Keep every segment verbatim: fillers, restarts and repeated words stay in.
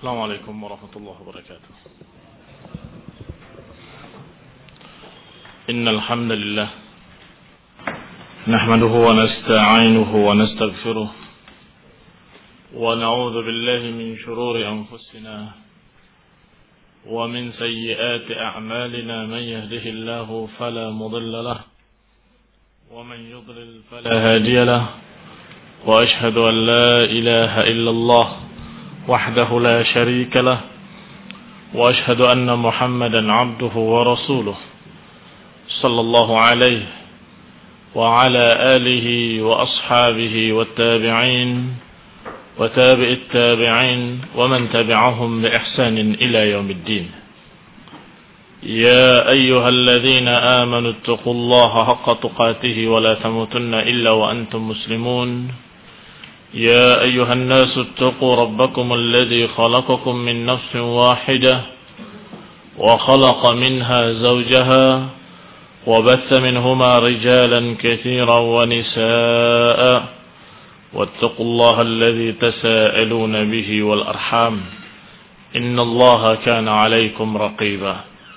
السلام عليكم ورحمة الله وبركاته. إن الحمد لله نحمده ونستعينه ونستغفره ونعوذ بالله من شرور أنفسنا ومن سيئات أعمالنا. من يهده الله فلا مضل له ومن يضلل فلا هادي له، وأشهد أن لا إله إلا الله وحده لا شريك له، وأشهد أن محمدا عبده ورسوله صلى الله عليه وعلى آله وأصحابه والتابعين وتابع التابعين ومن تبعهم بإحسان إلى يوم الدين. يا أيها الذين آمنوا اتقوا الله حق تقاته ولا تموتن إلا وأنتم مسلمون. يا أيها الناس اتقوا ربكم الذي خلقكم من نفس واحدة وخلق منها زوجها وبث منهما رجالا كثيرا ونساء، واتقوا الله الذي تساءلون به والأرحام إن الله كان عليكم رقيبا.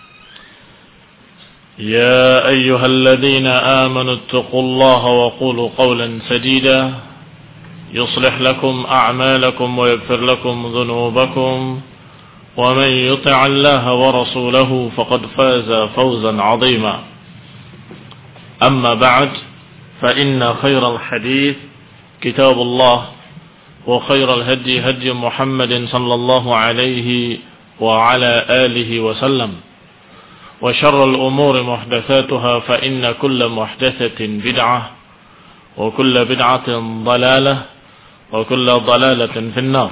يا أيها الذين آمنوا اتقوا الله وقولوا قولا سديدا يصلح لكم أعمالكم ويغفر لكم ذنوبكم، ومن يطع الله ورسوله فقد فاز فوزا عظيما. أما بعد، فإن خير الحديث كتاب الله، وخير الهدي هدي محمد صلى الله عليه وعلى آله وسلم، وشر الأمور محدثاتها، فإن كل محدثة بدعة وكل بدعة ضلالة وكل ضلالة في النار.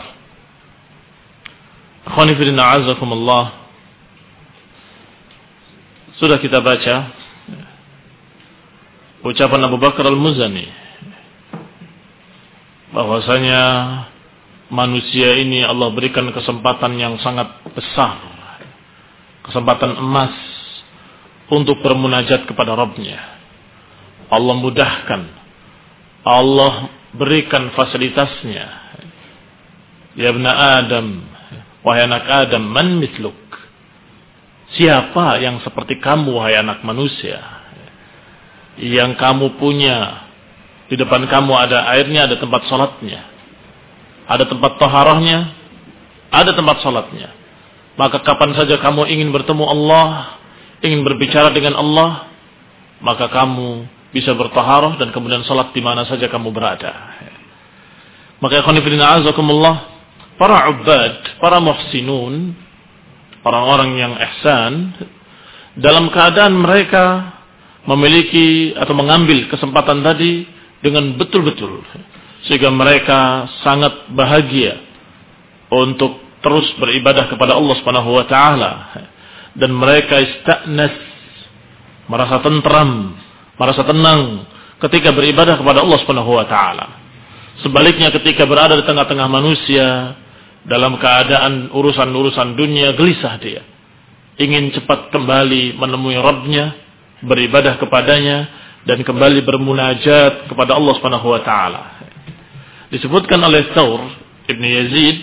Akhwani fillah, a'azzakumullah. Sudah kita baca ucapan Abu Bakar Al-Muzani bahwasanya manusia ini Allah berikan kesempatan yang sangat besar, kesempatan emas untuk bermunajat kepada Rabbnya. Allah mudahkan, Allah berikan fasilitasnya. Ya ibna Adam, wahai anak Adam, man misluk, siapa yang seperti kamu wahai anak manusia, yang kamu punya di depan kamu ada airnya, ada tempat salatnya, ada tempat taharahnya, ada tempat salatnya. Maka kapan saja kamu ingin bertemu Allah, ingin berbicara dengan Allah, maka kamu bisa bertaharah dan kemudian salat di mana saja kamu berada. Maka ikhwan fillah azakumullah, para ubad, para muhsinun, orang-orang yang ihsan, dalam keadaan mereka memiliki atau mengambil kesempatan tadi dengan betul-betul, sehingga mereka sangat bahagia untuk terus beribadah kepada Allah Subhanahu wa taala, dan mereka ista'nas, merasa tentram, merasa tenang ketika beribadah kepada Allah Subhanahu wa taala. Sebaliknya ketika berada di tengah-tengah manusia dalam keadaan urusan-urusan dunia, gelisah dia, ingin cepat kembali menemui Rabbnya, beribadah kepadanya dan kembali bermunajat kepada Allah Subhanahu wa taala. Disebutkan oleh Thawr Ibn Yazid,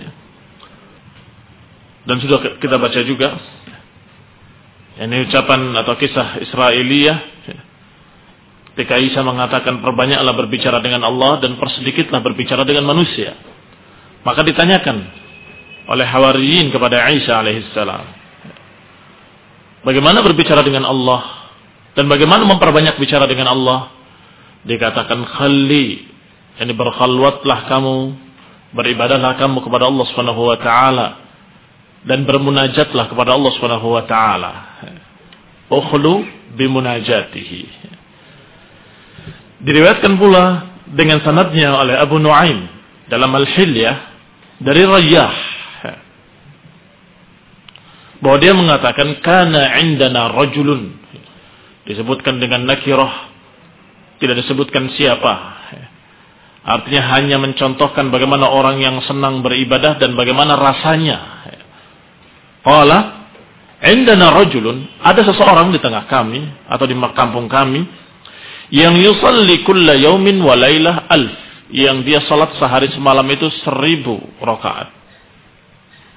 dan sudah kita baca juga, ini ucapan atau kisah Israiliyah ketika Isa mengatakan perbanyaklah berbicara dengan Allah dan persedikitlah berbicara dengan manusia. Maka ditanyakan oleh Hawariyin kepada Isa alaihissalam, bagaimana berbicara dengan Allah dan bagaimana memperbanyak bicara dengan Allah? Dikatakan khalli, yani berkhalwatlah kamu, beribadahlah kamu kepada Allah Subhanahu wa taala dan bermunajatlah kepada Allah Subhanahu wa taala. Ukhlu bimunajatihi. Diriwayatkan pula dengan sanadnya oleh Abu Nuaim dalam Al-Hilyah dari Rayyah, bahwa dia mengatakan kana indana rajulun, disebutkan dengan nakirah, tidak disebutkan siapa, artinya hanya mencontohkan bagaimana orang yang senang beribadah dan bagaimana rasanya. Qala indana rajulun, ada seseorang di tengah kami atau di kampung kami yang yusalli kulla yaumin wa lailah alf, yang dia salat sehari semalam itu seribu rakaat.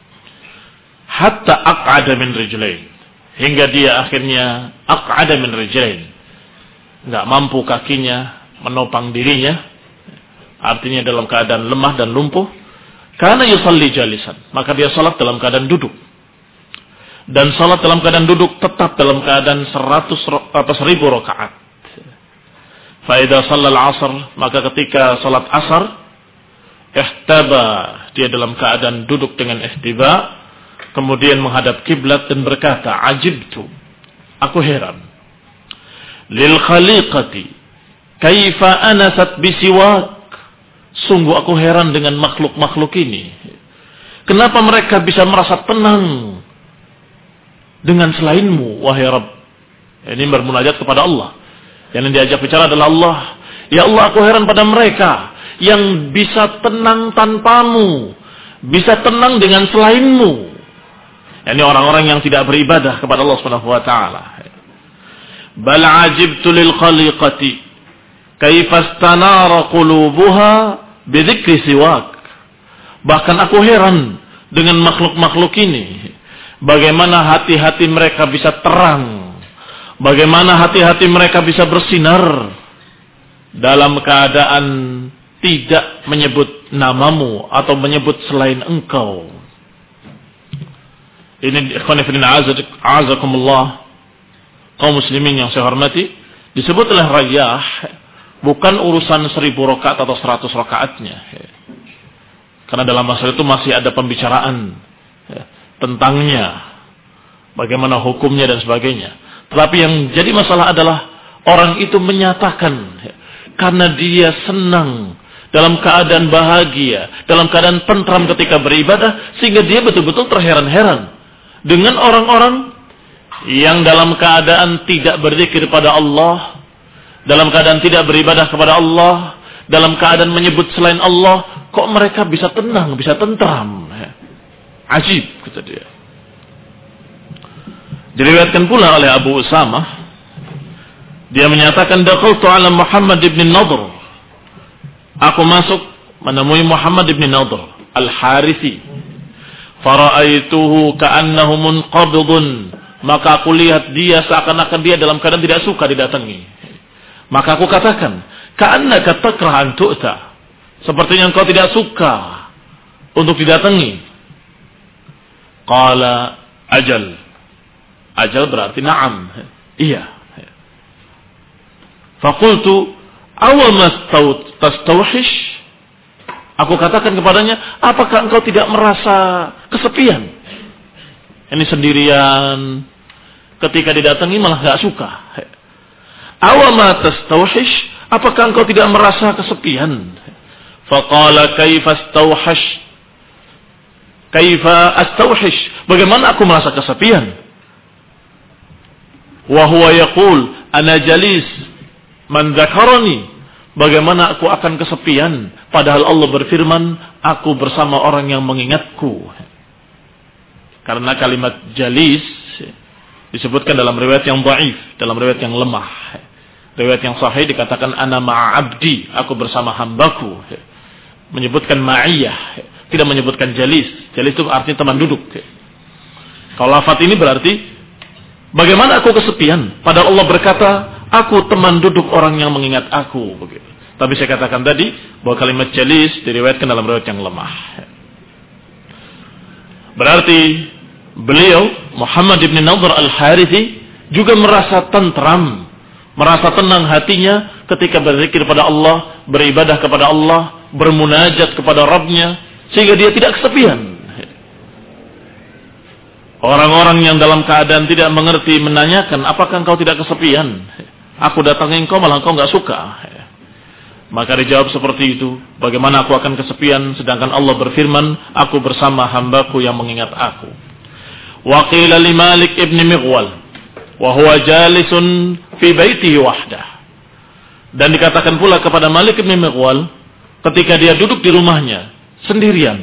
hatta aq'ada min rijlain, hingga dia akhirnya aq'ada min rijlain, enggak mampu kakinya menopang dirinya, artinya dalam keadaan lemah dan lumpuh. Kana yusalli jalisan, maka dia salat dalam keadaan duduk. Dan salat dalam keadaan duduk tetap dalam keadaan seratus apa seribu rakaat. Fa idza shalla al-'asr, maka ketika salat asar, ihtaba, dia dalam keadaan duduk dengan ihtiba, kemudian menghadap kiblat dan berkata, ajibtu, aku heran, lil khaliqati kaifa anasat bisiwak, sungguh aku heran dengan makhluk-makhluk ini, kenapa mereka bisa merasa tenang dengan selainmu, wahai Rabb. Ini bermunajat kepada Allah. Yang diajak bicara adalah Allah. Ya Allah, aku heran pada mereka yang bisa tenang tanpamu, bisa tenang dengan selainmu. Ini orang-orang yang tidak beribadah kepada Allah Subhanahu wa taala. Bal ajibtu lil khaliqati kaifa istanara qulubuha bi dzikri siwak. Bahkan aku heran dengan makhluk-makhluk ini, bagaimana hati-hati mereka bisa terang, bagaimana hati-hati mereka bisa bersinar dalam keadaan tidak menyebut namamu atau menyebut selain engkau. Ini ikhwan fillah azakumullah, kaum muslimin yang saya hormati, disebut oleh Rayyah bukan urusan seribu rakaat atau seratus rakaatnya, karena dalam masalah itu masih ada pembicaraan tentangnya, bagaimana hukumnya dan sebagainya. Tetapi yang jadi masalah adalah orang itu menyatakan karena dia senang, dalam keadaan bahagia, dalam keadaan tentram ketika beribadah, sehingga dia betul-betul terheran-heran dengan orang-orang yang dalam keadaan tidak berzikir pada Allah, dalam keadaan tidak beribadah kepada Allah, dalam keadaan menyebut selain Allah, kok mereka bisa tenang, bisa tentram. Ajib, kata dia. Diriwayatkan pula oleh Abu Usamah, dia menyatakan, dakhaltu ala Muhammad ibn Nadhr, aku masuk menemui Muhammad ibn Nadhr al-Harithi, fara'aituhu ka'annahu munqabidun, maka aku lihat dia seakan-akan dia dalam keadaan tidak suka didatangi. Maka aku katakan, ka'annaka takrah an tu'ta, sepertinya engkau tidak suka untuk didatangi. Qala ajal, ajal berarti na'am, iya. Faqultu awama tastawhish, aku katakan kepadanya, apakah engkau tidak merasa kesepian? Ini sendirian, ketika didatangi malah gak suka. Awama tastawhish, apakah engkau tidak merasa kesepian? Faqala kaifa astawhish, kaifa astawhish, bagaimana aku merasa kesepian? Wa huwa yaqul ana jalis man dzakarani, bagaimana aku akan kesepian padahal Allah berfirman, aku bersama orang yang mengingatku. Karena kalimat jalis disebutkan dalam riwayat yang dhaif, dalam riwayat yang lemah. Riwayat yang sahih dikatakan ana ma'a abdi, aku bersama hambaku. Menyebutkan ma'iyah, tidak menyebutkan jalis. Jalis itu artinya teman duduk. Kalau lafaz ini berarti bagaimana aku kesepian padahal Allah berkata, aku teman duduk orang yang mengingat aku. Begitu. Tapi saya katakan tadi bahwa kalimat jalis diriwayatkan dalam riwayat yang lemah. Berarti beliau Muhammad ibn Nadhr al-Harithi juga merasa tentram, merasa tenang hatinya ketika berzikir pada Allah, beribadah kepada Allah, bermunajat kepada Rabbnya, sehingga dia tidak kesepian. Orang-orang yang dalam keadaan tidak mengerti menanyakan, apakah engkau tidak kesepian? Aku datangi engkau malah engkau enggak suka. Maka dijawab seperti itu, bagaimana aku akan kesepian sedangkan Allah berfirman, aku bersama hambaku yang mengingat aku. Wa qila li Malik ibn Mighwal wa huwa jalisun fi baitihi wahdah. Dan dikatakan pula kepada Malik ibn Mighwal ketika dia duduk di rumahnya sendirian.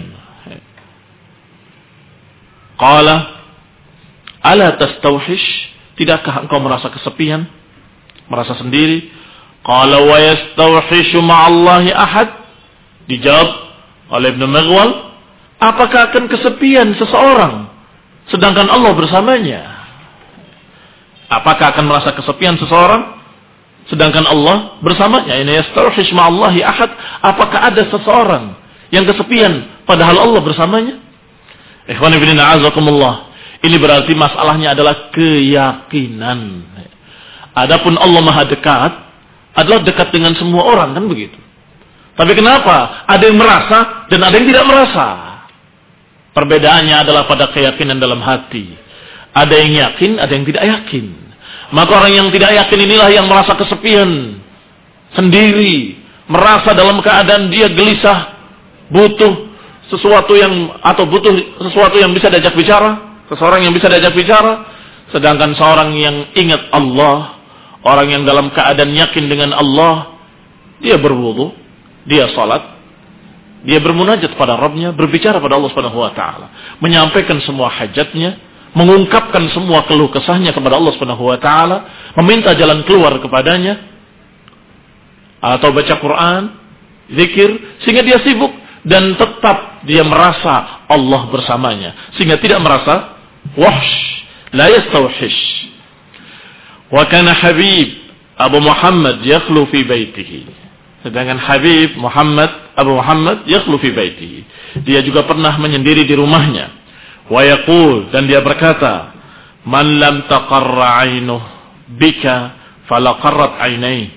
Qala ala tastawhish, tidakkah engkau merasa kesepian, merasa sendiri? Qala wa yastawhishu ma'allahi ahad, dijawab oleh Ibn Mighwal, apakah akan kesepian seseorang sedangkan Allah bersamanya. Apakah akan merasa kesepian seseorang sedangkan Allah bersamanya? Ini yastawhish ma'allahi ahad. Apakah ada seseorang yang kesepian padahal Allah bersamanya? Ikhwani fillah a'azakumullah. Ini berarti masalahnya adalah keyakinan. Adapun Allah Maha dekat adalah dekat dengan semua orang, kan begitu. Tapi kenapa ada yang merasa dan ada yang tidak merasa? Perbedaannya adalah pada keyakinan dalam hati. Ada yang yakin, ada yang tidak yakin. Maka orang yang tidak yakin inilah yang merasa kesepian sendiri, merasa dalam keadaan dia gelisah, butuh sesuatu yang atau butuh sesuatu yang bisa diajak bicara, seseorang yang bisa diajak bicara. Sedangkan seorang yang ingat Allah, orang yang dalam keadaan yakin dengan Allah, dia berwudu, dia salat, dia bermunajat pada Rabbnya, berbicara pada Allah Subhanahu wa taala, menyampaikan semua hajatnya, mengungkapkan semua keluh kesahnya kepada Allah Subhanahu wa taala, meminta jalan keluar kepadanya, atau baca Quran, zikir, sehingga dia sibuk dan tetap dia merasa Allah bersamanya, sehingga tidak merasa wahsh, la yastawhish. Wa kana Habib Abu Muhammad yakhlu fi baitihi. Sedangkan Habib Muhammad Abu Muhammad yakhlu fi baitihi. Dia juga pernah menyendiri di rumahnya. Wa yaqul, dan dia berkata, man lam taqarra 'ainuh bika fala qarrat 'ainai.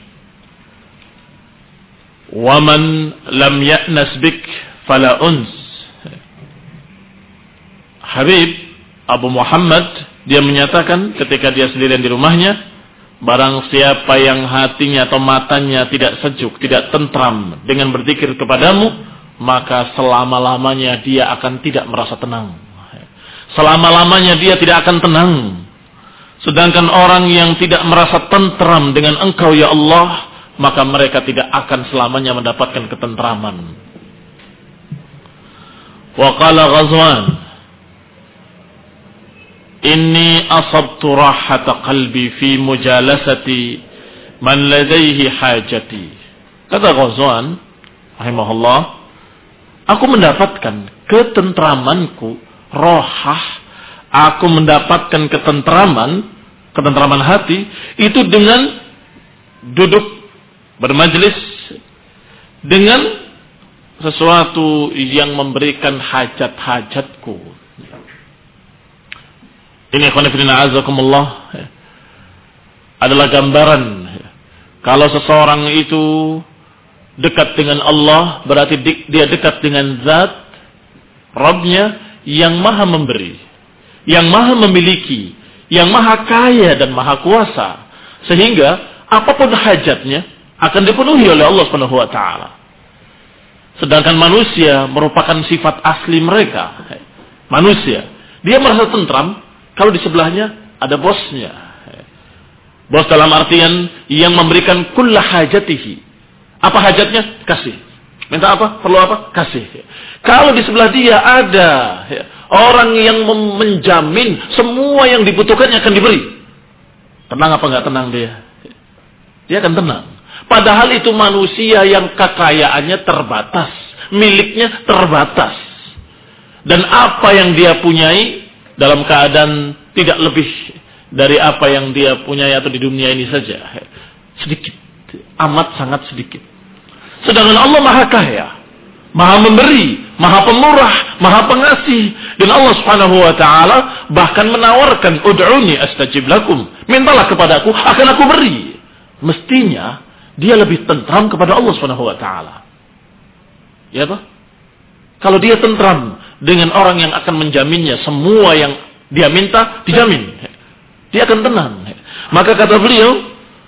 Wa man lam ya'nas bik fala uns. Habib Abu Muhammad dia menyatakan ketika dia sendirian di rumahnya, barang siapa yang hatinya atau matanya tidak sejuk, tidak tentram dengan berzikir kepadamu, maka selama-lamanya dia akan tidak merasa tenang. Selama-lamanya dia tidak akan tenang. Sedangkan orang yang tidak merasa tentram dengan Engkau ya Allah, maka mereka tidak akan selamanya mendapatkan ketentraman. Wa qala Ghazwan, inni asabtu rahata qalbi fi mujalasati man ladaihi hajati. Kata Ghazwan rahimahullah, aku mendapatkan ketentramanku, rohah, aku mendapatkan ketentraman, ketentraman hati itu dengan duduk bermajlis dengan sesuatu yang memberikan hajat-hajatku. Ini khonifidina azakumullah adalah gambaran kalau seseorang itu dekat dengan Allah, berarti dia dekat dengan zat Rabbnya yang maha memberi, yang maha memiliki, yang maha kaya dan maha kuasa, sehingga apapun hajatnya akan dipenuhi oleh Allah Subhanahu wa taala. Sedangkan manusia merupakan sifat asli mereka. Manusia, dia merasa tentram kalau di sebelahnya ada bosnya. Bos dalam artian yang memberikan kulla hajatihi. Apa hajatnya? Kasih. Minta apa? Perlu apa? Kasih. Kalau di sebelah dia ada orang yang menjamin semua yang dibutuhkannya akan diberi, tenang apa enggak tenang dia? Dia akan tenang. Padahal itu manusia yang kekayaannya terbatas, miliknya terbatas. Dan apa yang dia punyai dalam keadaan tidak lebih dari apa yang dia punyai atau di dunia ini saja. Sedikit, amat sangat sedikit. Sedangkan Allah maha kaya, maha memberi, maha pemurah, maha pengasih. Dan Allah Subhanahu wa taala bahkan menawarkan, ud'uni astajib lakum, mintalah kepadaku akan aku beri. Mestinya dia lebih tentram kepada Allah Subhanahu wa taala. Ya Pak? Kalau dia tentram dengan orang yang akan menjaminnya semua yang dia minta dijamin, dia akan tenang. Maka kata beliau,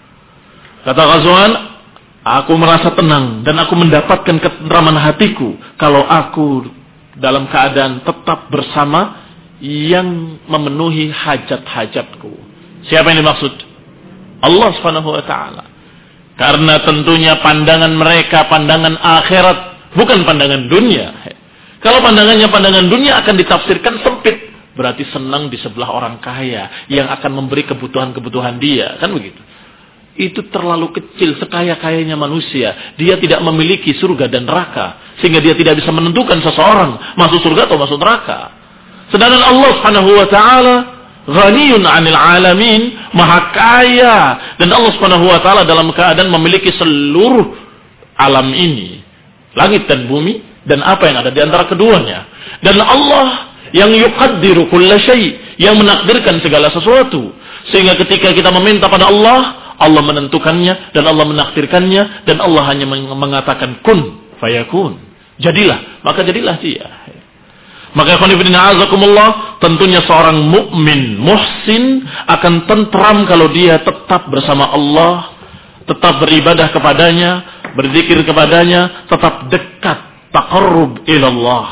kata Ghazwan, aku merasa tenang dan aku mendapatkan ketentraman hatiku kalau aku dalam keadaan tetap bersama yang memenuhi hajat-hajatku. Siapa yang dimaksud? Allah Subhanahu wa taala. Karena tentunya pandangan mereka pandangan akhirat, bukan pandangan dunia. Kalau pandangannya pandangan dunia akan ditafsirkan sempit, berarti senang di sebelah orang kaya yang akan memberi kebutuhan-kebutuhan dia, kan begitu. Itu terlalu kecil, sekaya-kayanya manusia. Dia tidak memiliki surga dan neraka, sehingga dia tidak bisa menentukan seseorang masuk surga atau masuk neraka. Sedangkan Allah Subhanahu wa taala ghaniyun 'anil 'alamin, maha kaya, dan Allah Subhanahu wa taala dalam keadaan memiliki seluruh alam ini, langit dan bumi dan apa yang ada di antara keduanya. Dan Allah yang yuqaddiru kulla syai', yang menakdirkan segala sesuatu. Sehingga ketika kita meminta pada Allah, Allah menentukannya dan Allah menakdirkannya, dan Allah hanya mengatakan kun fayakun. Jadilah, maka jadilah dia. Maka ikhwan fillah azakumullah, tentunya seorang mukmin muhsin akan tentram kalau dia tetap bersama Allah, tetap beribadah kepadanya, berzikir kepadanya, tetap dekat, taqarrub ila Allah.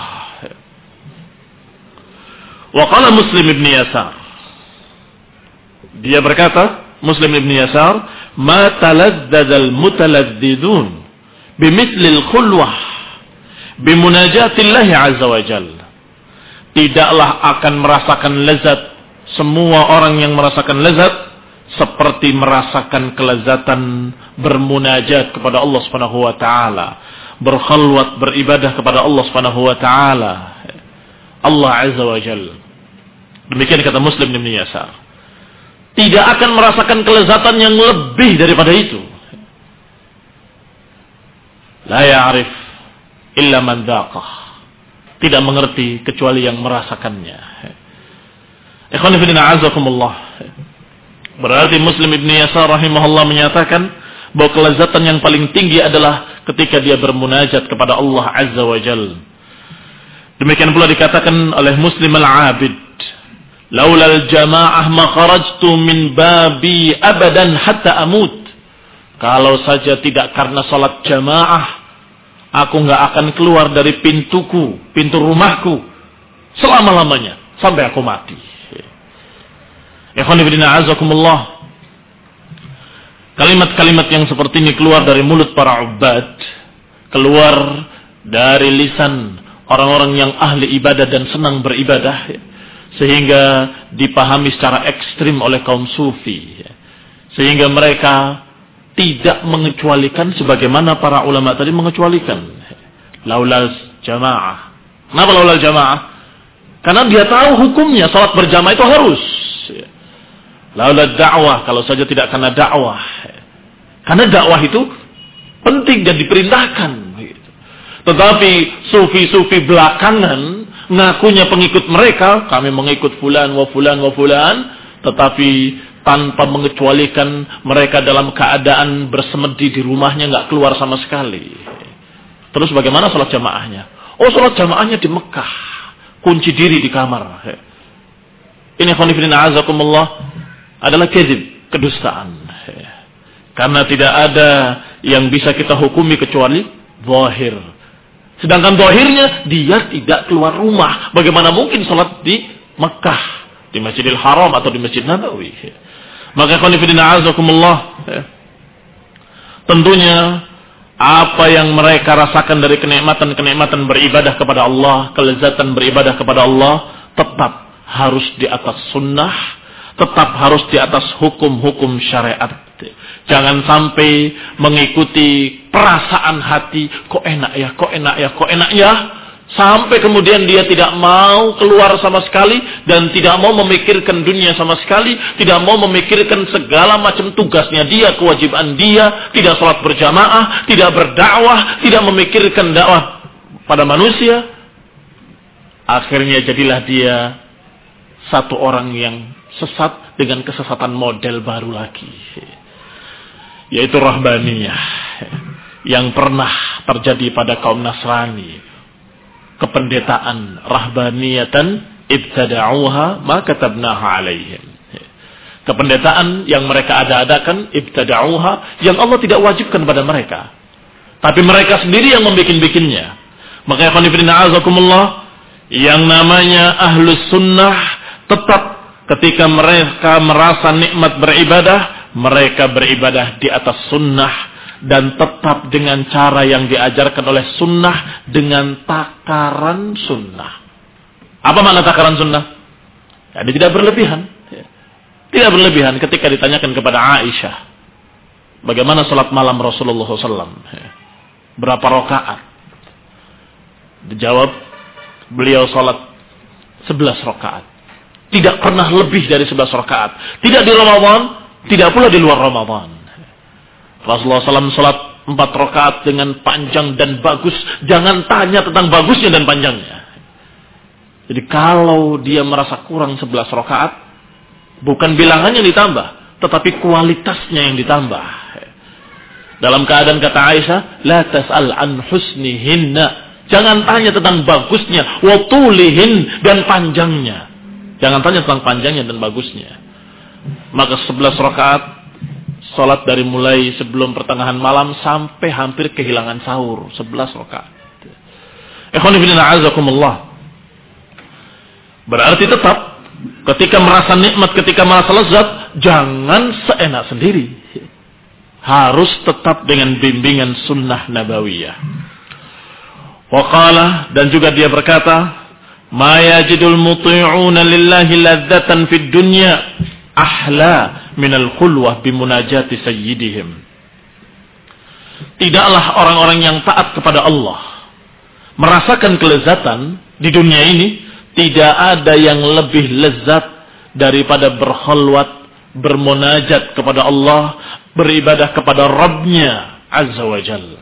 Wa qala Muslim ibn Yasar, dia berkata, Muslim ibn Yasar, ma talazzadzal mutalazzidun bimithlil khulwah bimunajatillahi azza wa jalla. Tidaklah akan merasakan lezat semua orang yang merasakan lezat seperti merasakan kelezatan bermunajat kepada Allah Subhanahu wa taala, berkhalwat beribadah kepada Allah Subhanahu wa taala, Allah azza wa jalla. Demikian kata Muslim ibn Yasar. Tidak akan merasakan kelezatan yang lebih daripada itu. La ya'rif illa man dzaqah. Tidak mengerti kecuali yang merasakannya. Ikhwan fillah azakumullah. Berarti Muslim ibn Yasar rahimahullah menyatakan bahwa kelezatan yang paling tinggi adalah ketika dia bermunajat kepada Allah azza wa jalla. Demikian pula dikatakan oleh Muslim al-Abid, laulal jamaah ma kharajtu min babi abadan hatta amut. Kalau saja tidak karena salat jamaah, aku enggak akan keluar dari pintuku, pintu rumahku selama-lamanya sampai aku mati. Ikhwan fillah azakumullah. Kalimat-kalimat yang seperti ini keluar dari mulut para ubad, keluar dari lisan orang-orang yang ahli ibadah dan senang beribadah, sehingga dipahami secara ekstrim oleh kaum sufi, sehingga mereka tidak mengecualikan sebagaimana para ulama tadi mengecualikan laulal jamaah. Kenapa laulal jamaah? Karena dia tahu hukumnya salat berjamaah itu harus. Laulal dakwah, kalau saja tidak karena dakwah. Karena dakwah itu penting dan diperintahkan. Tetapi sufi-sufi belakangan ngakunya pengikut mereka, kami mengikut fulan wa fulan wa fulan, tetapi tanpa mengecualikan mereka dalam keadaan bersemedi di rumahnya, nggak keluar sama sekali. Terus bagaimana salat jamaahnya? Oh, salat jamaahnya di Mekah, kunci diri di kamar. Ini khonifidin azakumullah adalah kadzib, kedustaan. Karena tidak ada yang bisa kita hukumi kecuali zahir. Sedangkan zahirnya dia tidak keluar rumah. Bagaimana mungkin salat di Mekah, di Masjidil Haram atau di Masjid Nabawi? Maka khonifidina azakumullah, tentunya apa yang mereka rasakan dari kenikmatan-kenikmatan beribadah kepada Allah, kelezatan beribadah kepada Allah, tetap harus di atas sunnah, tetap harus di atas hukum-hukum syariat. Jangan sampai mengikuti perasaan hati, kok enak ya, kok enak ya, kok enak ya, sampai kemudian dia tidak mau keluar sama sekali dan tidak mau memikirkan dunia sama sekali, tidak mau memikirkan segala macam tugasnya dia, kewajiban dia, tidak salat berjamaah, tidak berdakwah, tidak memikirkan dakwah pada manusia. Akhirnya jadilah dia satu orang yang sesat dengan kesesatan model baru lagi, yaitu rahbaniyah yang pernah terjadi pada kaum Nasrani. Kependetaan rahbaniyatan ibtada'uha ma katabnaha alaihim. Kependetaan yang mereka ada-adakan, ibtada'uha, yang Allah tidak wajibkan pada mereka, tapi mereka sendiri yang membikin-bikinnya. Maka khonifidina azakumullah, yang namanya ahlus sunnah tetap ketika mereka merasa nikmat beribadah, mereka beribadah di atas sunnah dan tetap dengan cara yang diajarkan oleh sunnah, dengan takaran sunnah. Apa makna takaran sunnah? Jadi tidak berlebihan. Tidak berlebihan. Ketika ditanyakan kepada Aisyah, bagaimana salat malam Rasulullah shallallahu alaihi wasallam, berapa rakaat? Dijawab, beliau salat sebelas rakaat. Tidak pernah lebih dari sebelas rakaat. Tidak di Ramadan, tidak pula di luar Ramadan. Rasulullah shallallahu alaihi wasallam salat empat rakaat dengan panjang dan bagus. Jangan tanya tentang bagusnya dan panjangnya. Jadi kalau dia merasa kurang sebelas rakaat, bukan bilangannya yang ditambah, tetapi kualitasnya yang ditambah. Dalam keadaan kata Aisyah, la tas'al an husnihinna. Jangan tanya tentang bagusnya, wa tulihin, dan panjangnya. Jangan tanya tentang panjangnya dan bagusnya. Maka sebelas rakaat salat dari mulai sebelum pertengahan malam sampai hampir kehilangan sahur, sebelas rakaat. Ikhwan fillah a'azakumullah. Berarti tetap ketika merasa nikmat, ketika merasa lezat, jangan seenak sendiri. Harus tetap dengan bimbingan sunnah nabawiyah. Waqala, dan juga dia berkata, ma yajidul muti'una lillahi ladzatan fid dunya ahla minal khulwah bimunajati sayyidihim. Tidaklah orang-orang yang taat kepada Allah merasakan kelezatan di dunia ini, tidak ada yang lebih lezat daripada berkhalwat, bermunajat kepada Allah, beribadah kepada Rabbnya Azza wa Jalla.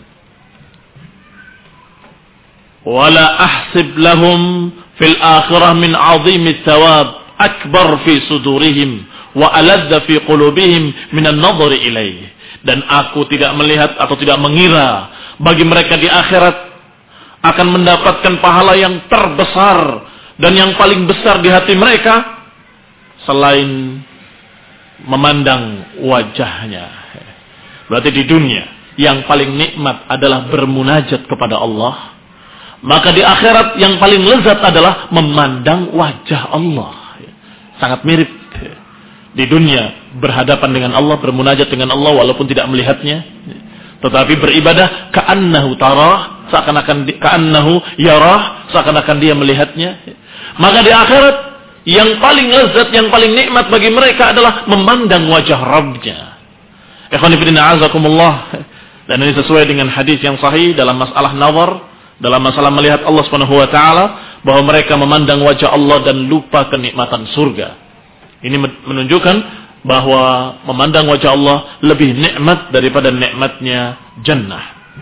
Wala ahsib lahum fil akhirah min azimi thawab akbar fi sudurihim wa aladda fi qulubihim min an-nadhari ilaih. Dan aku tidak melihat atau tidak mengira bagi mereka di akhirat akan mendapatkan pahala yang terbesar dan yang paling besar di hati mereka selain memandang wajahnya. Berarti di dunia yang paling nikmat adalah bermunajat kepada Allah. Maka di akhirat yang paling lezat adalah memandang wajah Allah. Sangat mirip. Di dunia berhadapan dengan Allah, bermunajat dengan Allah walaupun tidak melihatnya. Tetapi beribadah ka'annahu tarah, seakan-akan ka'annahu yarah, seakan-akan dia melihatnya. Maka di akhirat yang paling lezat, yang paling nikmat bagi mereka adalah memandang wajah Rabbnya. Ikhwan fillah a'azakumullah. Dan ini sesuai dengan hadis yang sahih dalam masalah nazar, dalam masalah melihat Allah Subhanahu wa taala, bahwa mereka memandang wajah Allah dan lupa kenikmatan surga. Ini menunjukkan bahwa memandang wajah Allah lebih nikmat daripada nikmatnya jannah.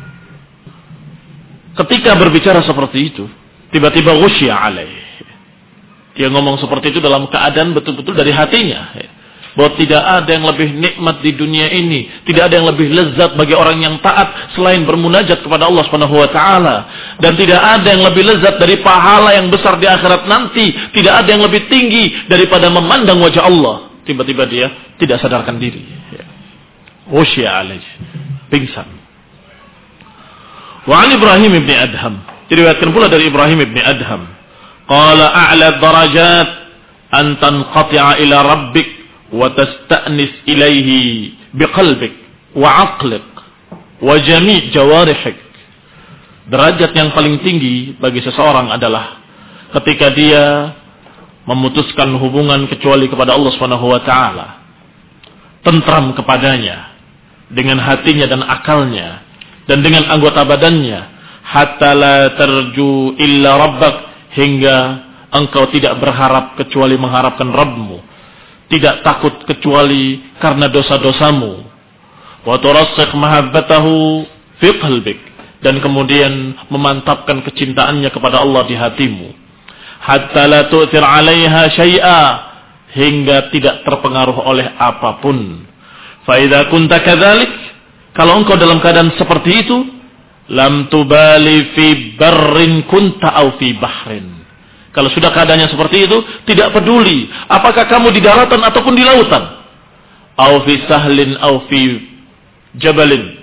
Ketika berbicara seperti itu, tiba-tiba ghusya alaih. Dia ngomong seperti itu dalam keadaan betul-betul dari hatinya, bahwa tidak ada yang lebih nikmat di dunia ini, tidak ada yang lebih lezat bagi orang yang taat selain bermunajat kepada Allah Subhanahu wa taala, dan tidak ada yang lebih lezat dari pahala yang besar di akhirat nanti, tidak ada yang lebih tinggi daripada memandang wajah Allah. Tiba-tiba dia tidak sadarkan diri. Ghusya alaih, pingsan. Wa an Ibrahim ibn Adham, diriwayatkan pula dari Ibrahim ibn Adham, qala a'la darajat an tanqati'a ila rabbik wa tasta'nis ilaihi biqalbik wa aqlik wa jami' jawarihik. Derajat yang paling tinggi bagi seseorang adalah ketika dia memutuskan hubungan kecuali kepada Allah Subhanahu wa taala, tentram kepadanya dengan hatinya dan akalnya dan dengan anggota badannya, hatta la tarju illa rabbak, hingga engkau tidak berharap kecuali mengharapkan Rabbmu, tidak takut kecuali karena dosa-dosamu, wa turasikh mahabbatahu fi qalbik, dan kemudian memantapkan kecintaannya kepada Allah di hatimu, hatta la tu'thir 'alaiha syai'a, hingga tidak terpengaruh oleh apapun. Fa idza kunta kadzalik, kalau engkau dalam keadaan seperti itu, lam tubali fi barrin kunta aw fi bahrin. Kalau sudah keadaannya seperti itu, tidak peduli apakah kamu di daratan ataupun di lautan. Aw fi sahlin aw fi jabalin.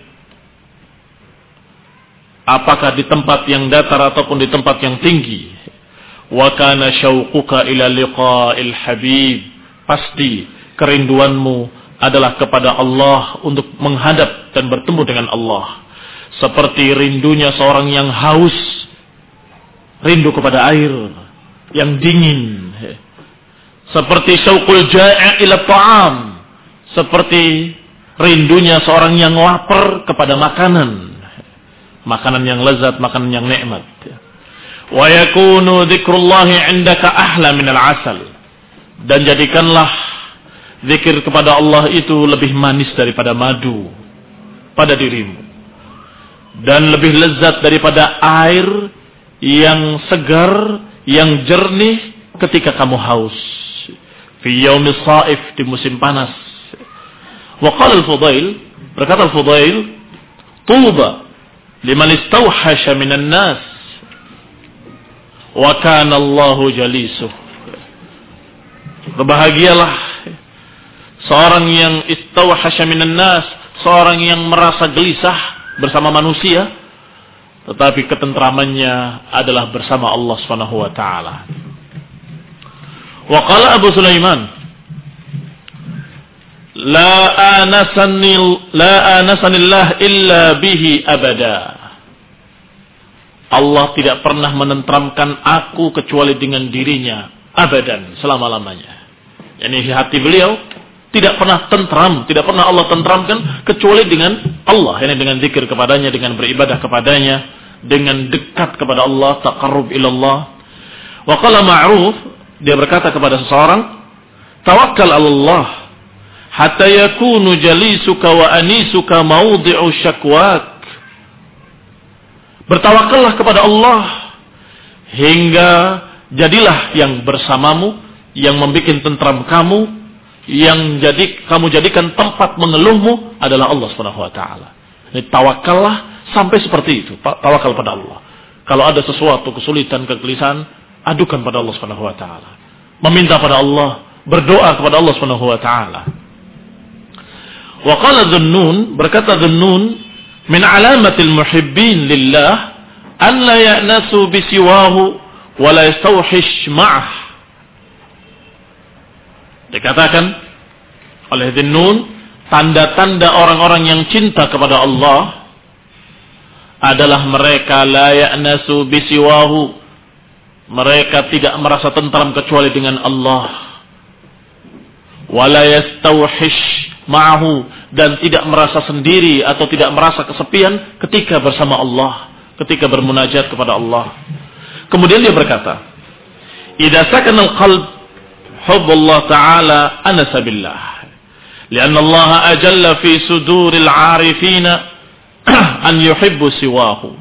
Apakah di tempat yang datar ataupun di tempat yang tinggi. Wa kana syauquka ila liqa'il habib. Pasti kerinduanmu adalah kepada Allah, untuk menghadap dan bertemu dengan Allah. Seperti rindunya seorang yang haus, rindu kepada air yang dingin. Seperti syauqul ja'i' ila ta'am, seperti rindunya seorang yang lapar kepada makanan, makanan yang lezat, makanan yang nikmat. Wa yakunu dzikrullahi 'indaka ahla minal 'asal. Dan jadikanlah zikir kepada Allah itu lebih manis daripada madu pada dirimu. Dan lebih lezat daripada air yang segar, yang jernih ketika kamu haus. Fi yaumis sha'if, di musim panas. Wa qala al-Fudail, berkata al-Fudail, tuba liman istawhasha minan nas wa kana Allahu jalisuh. Berbahagialah seorang yang istawhasha minan nas, seorang yang merasa gelisah bersama manusia, tetapi ketentramannya adalah bersama Allah Subhanahu wa taala. Wa qala Abu Sulaiman, la anasanil la anasanillah illa bihi abada. Allah tidak pernah menentramkan aku kecuali dengan dirinya abadan, selama-lamanya. Yani hati beliau tidak pernah tentram, tidak pernah Allah tentramkan kecuali dengan Allah, yani dengan zikir kepadanya, dengan beribadah kepadanya, dengan dekat kepada Allah, taqarrub ila Allah. Wa qala Ma'ruf, dia berkata kepada seseorang, tawakkal 'ala Allah hatta yakunu jalisuka wa anisuka mawdi'u syakwak. Bertawakallah kepada Allah hingga jadilah yang bersamamu, yang membuat tentram kamu, yang jadi kamu jadikan tempat mengeluhmu adalah Allah Subhanahu wa taala. Ini tawakallah sampai seperti itu, tawakal pada Allah. Kalau ada sesuatu kesulitan, kegelisahan, adukan pada Allah Subhanahu wa taala. Meminta pada Allah, berdoa kepada Allah Subhanahu wa taala. Wa qala Dhunnun, berkata Dhunnun, min alamatil muhibbin lillah an la ya'nasu bisiwahu wa la yastawhish ma'ah. Dikatakan oleh Dhunnun, tanda-tanda orang-orang yang cinta kepada Allah adalah mereka la ya'nasu bisiwahu, mereka tidak merasa tentram kecuali dengan Allah, wa la yastawhish ma'ahu, dan tidak merasa sendiri atau tidak merasa kesepian ketika bersama Allah, ketika bermunajat kepada Allah. Kemudian dia berkata, idza sakana al-qalb hubbullah ta'ala anasa billah, lianna Allah ajalla fi suduril 'arifina an yuhibbu siwahu.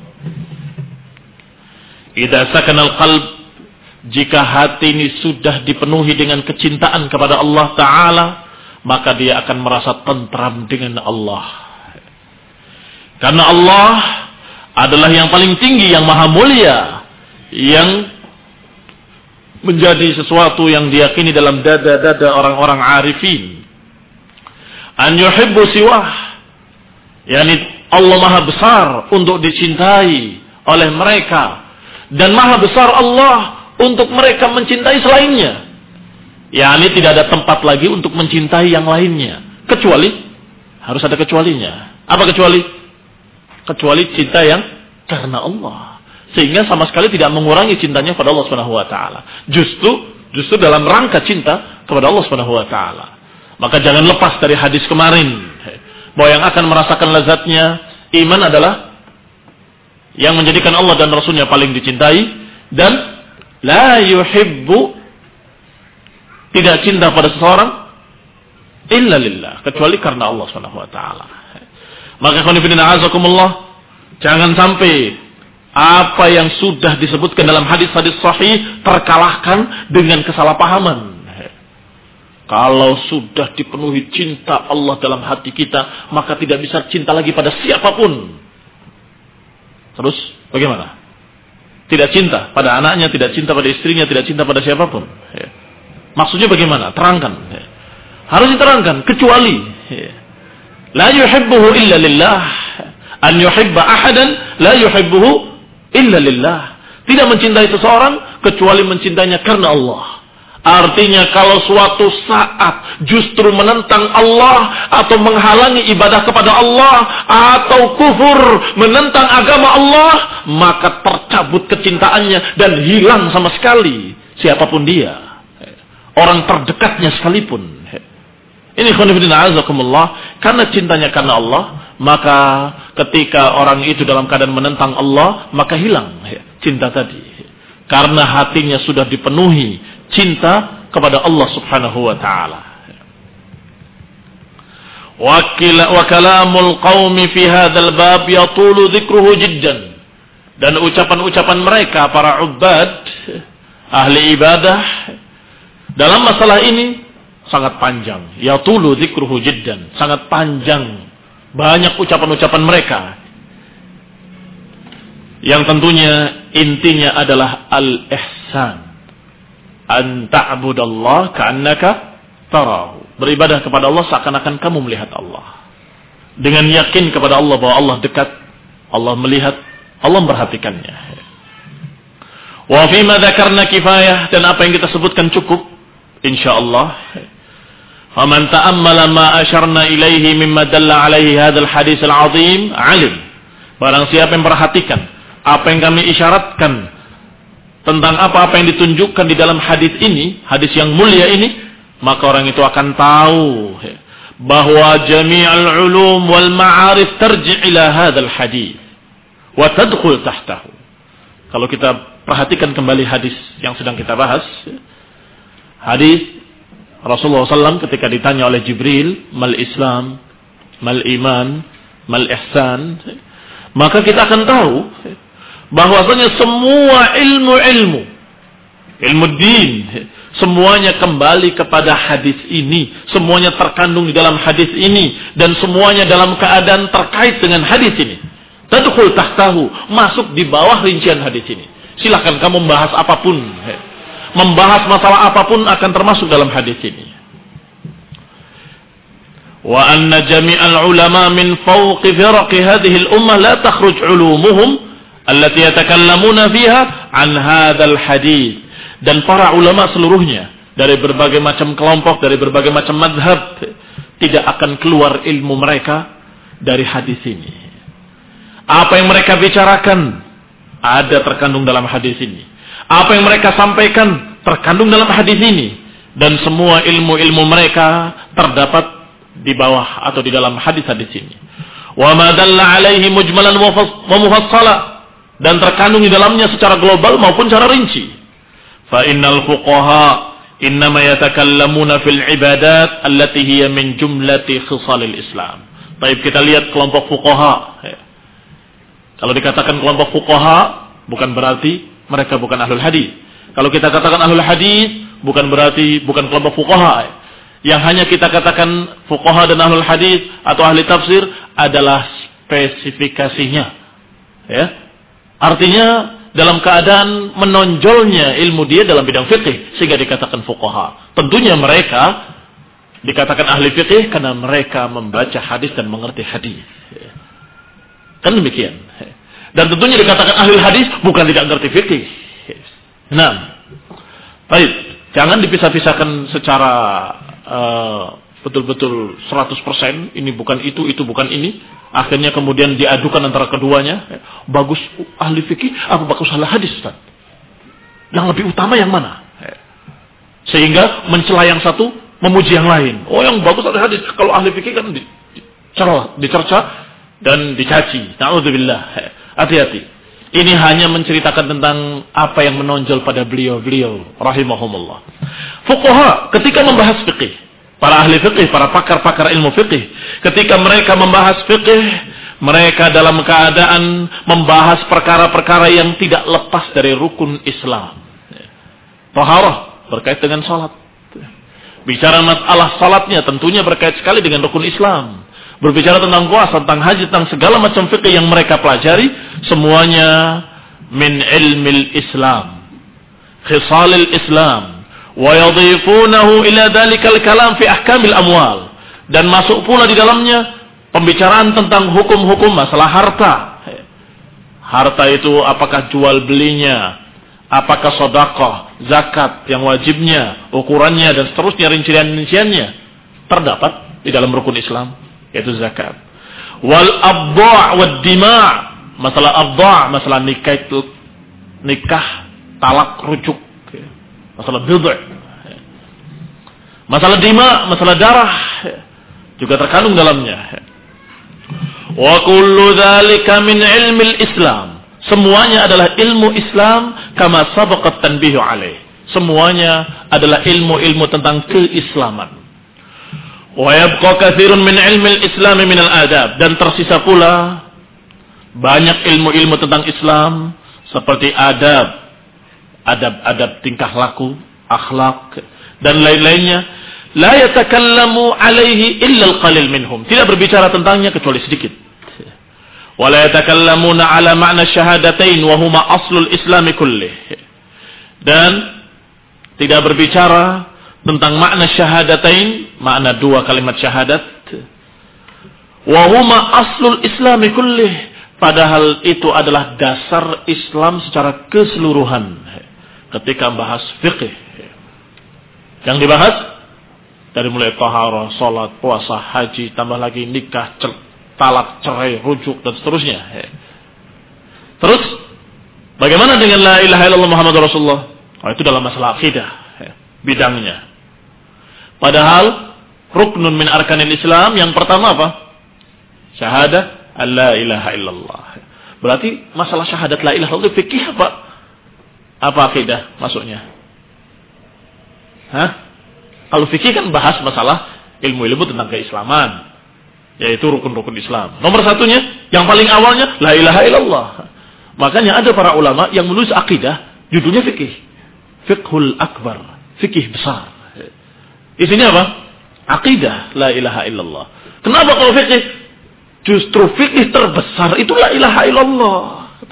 Idza sakana al-qalb, jika hati ini sudah dipenuhi dengan kecintaan kepada Allah Ta'ala, maka dia akan merasa tentram dengan Allah. Karena Allah adalah yang paling tinggi, yang maha mulia, yang menjadi sesuatu yang diyakini dalam dada-dada orang-orang arifin. An yuhibbu siwah, yakni Allah maha besar untuk dicintai oleh mereka, dan maha besar Allah untuk mereka mencintai selainnya. Ya, ini tidak ada tempat lagi untuk mencintai yang lainnya, kecuali harus ada kecualinya. Apa kecuali? Kecuali cinta yang karena Allah, sehingga sama sekali tidak mengurangi cintanya kepada Allah Subhanahu wa taala. Justru justru dalam rangka cinta kepada Allah Subhanahu wa taala. Maka jangan lepas dari hadis kemarin bahwa yang akan merasakan lezatnya iman adalah yang menjadikan Allah dan Rasulnya paling dicintai, dan la yuhibbu, tidak cinta pada seseorang illa lillah, kecuali karena Allah Subhanahu wa taala. Maka khonifidina azakumullah, jangan sampai apa yang sudah disebutkan dalam hadis-hadis sahih terkalahkan dengan kesalahpahaman. Kalau sudah dipenuhi cinta Allah dalam hati kita, maka tidak bisa cinta lagi pada siapapun. Terus bagaimana? Tidak cinta pada anaknya, tidak cinta pada istrinya, tidak cinta pada siapapun. Maksudnya bagaimana? Terangkan. Harus diterangkan. Kecuali la yuhibbuhu illa lillah. An yuhibba ahadan la yuhibbuhu illa lillah. Tidak mencintai seseorang kecuali mencintainya karena Allah. Artinya kalau suatu saat justru menentang Allah atau menghalangi ibadah kepada Allah atau kufur menentang agama Allah, maka tercabut kecintaannya dan hilang sama sekali siapapun dia. Orang terdekatnya sekalipun. Ini khonifidina azakumullah, karena cintanya karena Allah, maka ketika orang itu dalam keadaan menentang Allah, maka hilang cinta tadi. karena hatinya sudah dipenuhi cinta kepada Allah Subhanahu wa taala. Wa kalamul qaumi fi hadzal bab yatulu dzikruhu jiddan. Dan ucapan-ucapan mereka para ubbad, ahli ibadah dalam masalah ini sangat panjang. Yatulu dzikruhu jiddan, sangat panjang. Banyak ucapan-ucapan mereka. Yang tentunya intinya adalah al-ihsan. An ta'budallah ka'annaka tarahu. Beribadah kepada Allah seakan-akan kamu melihat Allah. Dengan yakin kepada Allah bahwa Allah dekat, Allah melihat, Allah memperhatikannya. Wa fima dzakarna kifayah, dan apa yang kita sebutkan cukup insyaallah. Faman ta'ammala ma asyarna ilaihi mimma dalla alaihi hadzal hadis al-'azim 'alim. Barang siapa yang perhatikan apa yang kami isyaratkan tentang apa-apa yang ditunjukkan di dalam hadis ini, hadis yang mulia ini, maka orang itu akan tahu bahwa jami'al ulum wal ma'arif tarji' ila hadzal hadis wa tadkhul tahtahu. Kalau kita perhatikan kembali hadis yang sedang kita bahas, hadis Rasulullah sallallahu alaihi wasallam ketika ditanya oleh Jibril, mal Islam, mal iman, mal ihsan, maka kita akan tahu bahwasanya semua ilmu-ilmu, ilmu din, semuanya kembali kepada hadis ini, semuanya terkandung di dalam hadis ini, dan semuanya dalam keadaan terkait dengan hadis ini. Tadkhul tahtahu, masuk di bawah rincian hadis ini. Silakan kamu membahas apapun, membahas masalah apapun akan termasuk dalam hadis ini. Wa anna jami'al ulama min fawqi firaqi hadhihi al-ummah la takhruj ulumuhum allati yatakallamuna fiha an hadzal hadis. Dan para ulama seluruhnya dari berbagai macam kelompok, dari berbagai macam mazhab, tidak akan keluar ilmu mereka dari hadis ini. Apa yang mereka bicarakan ada terkandung dalam hadis ini. Apa yang mereka sampaikan terkandung dalam hadis ini, dan semua ilmu-ilmu mereka terdapat di bawah atau di dalam hadis-hadis ini. Wa ma dalla alaihi mujmalan wa mufassala, dan terkandung di dalamnya secara global maupun secara rinci. Fa innal fuqaha innama yatakallamuna fil ibadat allati hiya min jumlati khisalil Islam. Baik, kita lihat kelompok fuqaha. Kalau dikatakan kelompok fuqaha bukan berarti mereka bukan ahlul hadis. Kalau kita katakan ahlul hadis bukan berarti bukan kelompok fuqaha. Yang hanya kita katakan fuqaha dan ahlul hadis atau ahli tafsir adalah spesifikasinya. Ya. Artinya dalam keadaan menonjolnya ilmu dia dalam bidang fikih sehingga dikatakan fuqaha. Tentunya mereka dikatakan ahli fikih karena mereka membaca hadis dan mengerti hadis. Kan demikian. Dan tentunya dikatakan ahli hadis bukan tidak mengerti fikih. Nah, baik, jangan dipisah-pisahkan secara uh, betul-betul seratus persen ini bukan itu, itu bukan ini. Akhirnya kemudian diadukan antara keduanya. Bagus ahli fikih, apa bagus ahli hadis, Ustaz? Yang lebih utama yang mana? Sehingga mencela yang satu, memuji yang lain. Oh, yang bagus ahli hadis. Kalau ahli fikih kan dicerca, dicerca dan dicaci. Na'udzubillah. Hati-hati. Ini hanya menceritakan tentang apa yang menonjol pada beliau-beliau rahimahumullah. Fuqaha ketika membahas fikih, para ahli fikih, para pakar-pakar ilmu fikih, ketika mereka membahas fikih, mereka dalam keadaan membahas perkara-perkara yang tidak lepas dari rukun Islam. Taharah berkait dengan salat. Bicara masalah salatnya tentunya berkait sekali dengan rukun Islam. Berbicara tentang puasa, tentang haji, tentang segala macam fikih yang mereka pelajari, semuanya min ilmil Islam, khisalil Islam. Wa yadhifunahu ila dhalikal kalam fi ahkamil amwal, dan masuk pula di dalamnya pembicaraan tentang hukum-hukum masalah harta. Harta itu apakah jual belinya, apakah sedekah, zakat yang wajibnya, ukurannya dan seterusnya, rincian-rinciannya terdapat di dalam rukun Islam, yaitu zakat. Wal abda' wad dima', masalah abda', masalah nikah itu nikah, talak, rujuk. Masalah bid'ah, masalah dima, masalah darah juga terkandung dalamnya. Wa kullu dzalika min ilmil Islam. Semuanya adalah ilmu Islam kama sabaqat tanbihu alaih. Semuanya adalah ilmu-ilmu tentang keislaman. Wa yabqa katsirun min ilmi al-islam min al-adab, dan tersisa pula banyak ilmu-ilmu tentang Islam seperti adab, adab-adab tingkah laku, akhlak dan lain-lainnya. La yatakallamu alaihi illa al-qalil minhum. Tidak berbicara tentangnya kecuali sedikit. Wa la yatakallamuna ala ma'na syahadatain wa huma aslul Islam kullih. Dan tidak berbicara tentang makna syahadatain, makna dua kalimat syahadat. Wa huma aslul Islam kullih. Padahal itu adalah dasar Islam secara keseluruhan. Ketika membahas fiqh, yang dibahas dari mulai taharah, salat, puasa, haji, tambah lagi nikah, cer, talak, cerai, rujuk dan seterusnya. Terus bagaimana dengan la ilaha illallah Muhammadur Rasulullah? Oh, itu dalam masalah akidah bidangnya. Padahal ruknun min arkanil Islam yang pertama apa? Syahadat la ilaha illallah. Berarti masalah syahadat la ilaha illallah itu fikih apa? Apa akidah masuknya? Hah? Kalau fikih kan bahas masalah ilmu-ilmu tentang keislaman, yaitu rukun-rukun Islam. Nomor satunya, yang paling awalnya la ilaha illallah. Makanya ada para ulama yang menulis akidah, judulnya fikih. Fiqhul akbar, fikih besar. Isinya apa? Akidah la ilaha illallah. Kenapa kalau fikih? Justru fikih terbesar itu la ilaha illallah.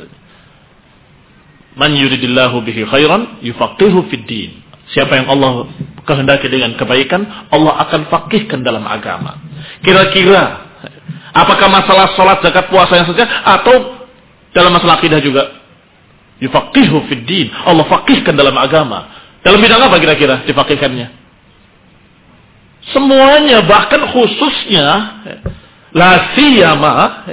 Man yuridillahu bihi khairan yufaqihu fid din. Siapa yang Allah kehendaki dengan kebaikan, Allah akan faqihkan dalam agama. Kira-kira apakah masalah salat, zakat, puasa yang saja atau dalam masalah akidah juga? Yufaqihu fid din. Allah faqihkan dalam agama. Dalam bidang apa kira-kira difaqihkannya? Semuanya, bahkan khususnya la siyama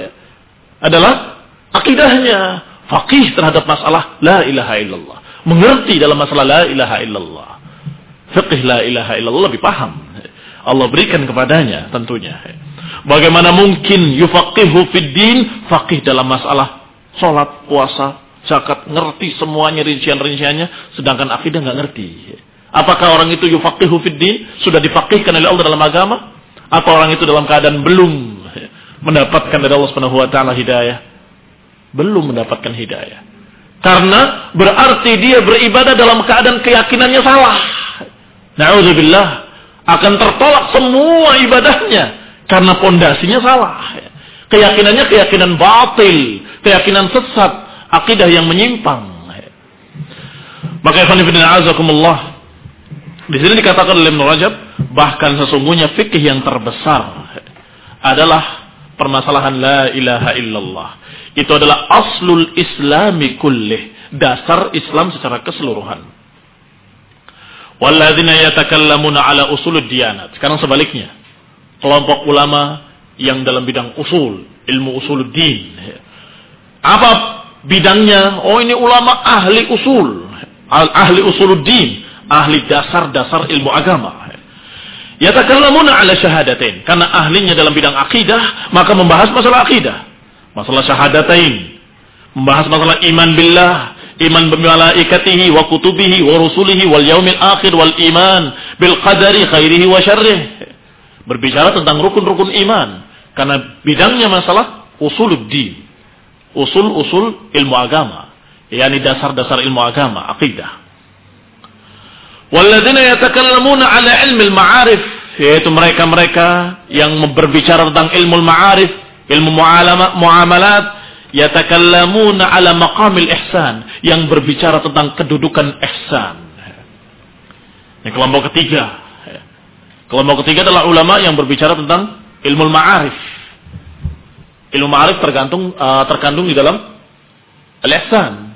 adalah akidahnya. Faqih terhadap masalah la ilaha illallah. Mengerti dalam masalah la ilaha illallah. Fiqh la ilaha illallah lebih paham. Allah berikan kepadanya tentunya. Bagaimana mungkin yufaqihu fid din, faqih dalam masalah salat, puasa, zakat, ngerti semuanya rincian-rinciannya, sedangkan akidah enggak ngerti. Apakah orang itu yufaqihu fid din, sudah difaqihkan oleh Allah dalam agama? Atau orang itu dalam keadaan belum mendapatkan dari Allah Subhanahu wa taala hidayah? Belum mendapatkan hidayah. Karena berarti dia beribadah dalam keadaan keyakinannya salah. Na'udzubillah, akan tertolak semua ibadahnya karena pondasinya salah. Keyakinannya keyakinan batil, keyakinan sesat, akidah yang menyimpang. Maka ikhwan fillah azakumullah, di sini dikatakan oleh Ibnu Rajab, bahkan sesungguhnya fikih yang terbesar adalah permasalahan la ilaha illallah. Itu adalah aslul islami kullih, dasar Islam secara keseluruhan. Walladzina yatakallamuna ala usulud diyanat. Sekarang sebaliknya, kelompok ulama yang dalam bidang usul, ilmu usuluddin. Apa bidangnya? Oh, ini ulama ahli usul, ahli usuluddin, ahli dasar-dasar ilmu agama. Yatakallamuna ala syahadatain, karena ahlinya dalam bidang akidah, maka membahas masalah akidah. Masalah syahadatain, membahas masalah iman billah, iman bimalaikatihi wa kutubihi wa rusulihi wal yaumil akhir wal iman bil qadari khairihi wa syarrih. Berbicara tentang rukun-rukun iman, karena bidangnya masalah usuluddin, usul-usul ilmu agama, yakni dasar-dasar ilmu agama, akidah. Walladzina yatakallamuna ala ilmil ma'arif, yaitu mereka-mereka yang berbicara tentang ilmu ma'arif, ilmu muamalat, yatakallamuna ala maqamil ihsan, yang berbicara tentang kedudukan ihsan. Yang kelompok ketiga. Kelompok ketiga adalah ulama yang berbicara tentang ilmu ma'arif. Ilmu ma'arif tergantung uh, terkandung di dalam al-ihsan.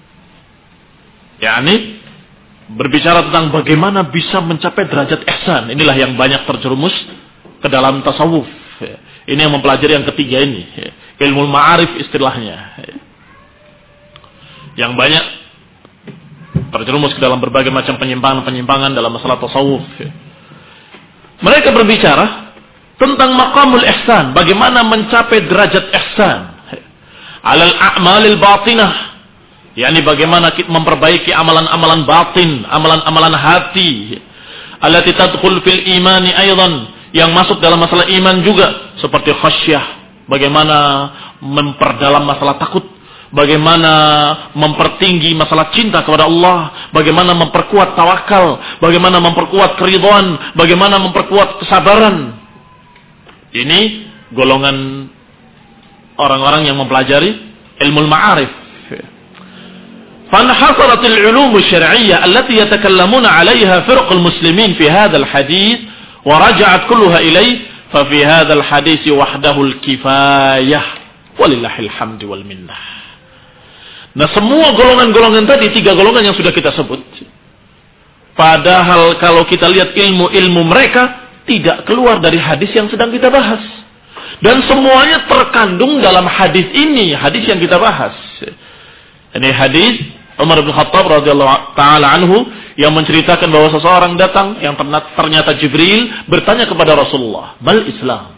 yakni berbicara tentang bagaimana bisa mencapai derajat ihsan. Inilah yang banyak terjerumus ke dalam tasawuf. Ini yang mempelajari yang ketiga ini, ilmu ma'arif istilahnya, yang banyak terjerumus ke dalam berbagai macam penyimpangan-penyimpangan dalam masalah tasawuf. Mereka berbicara tentang maqamul ihsan, bagaimana mencapai derajat ihsan, alal a'malil batinah, yakni bagaimana kita memperbaiki amalan-amalan batin, amalan-amalan hati, allati tadkhul fil imani aidan, yang masuk dalam masalah iman juga, seperti khasyah, bagaimana memperdalam masalah takut, bagaimana mempertinggi masalah cinta kepada Allah, bagaimana memperkuat tawakal, bagaimana memperkuat keridhaan, bagaimana memperkuat kesabaran. Ini golongan orang-orang yang mempelajari ilmu ma'arif. فانحصرت العلوم الشرعية التي يتكلمون عليها فرق المسلمين في هذا الحديث ورجعت كلها إليه ففي هذا الحديث وحده الكفاية ولله الحمد والمنة. Nah, semua golongan-golongan tadi, tiga golongan yang sudah kita sebut, padahal kalau kita lihat ilmu-ilmu mereka tidak keluar dari hadis yang sedang kita bahas, dan semuanya terkandung dalam hadis ini, hadis yang kita bahas. Ini hadis Umar bin Khattab radhiyallahu taala anhu yang menceritakan bahwa seseorang datang yang ternyata Jibril bertanya kepada Rasulullah, "Mal Islam?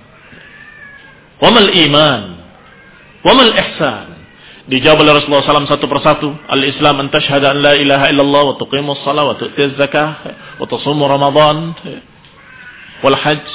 Wa mal iman? Wa mal ihsan?" Dijawab oleh Rasulullah sallallahu alaihi wasallam satu persatu. Al-Islam an tashhadu an la ilaha illallah wa tuqimus shalah wa tu'tiz zakah wa tasumu ramadan wal hajj.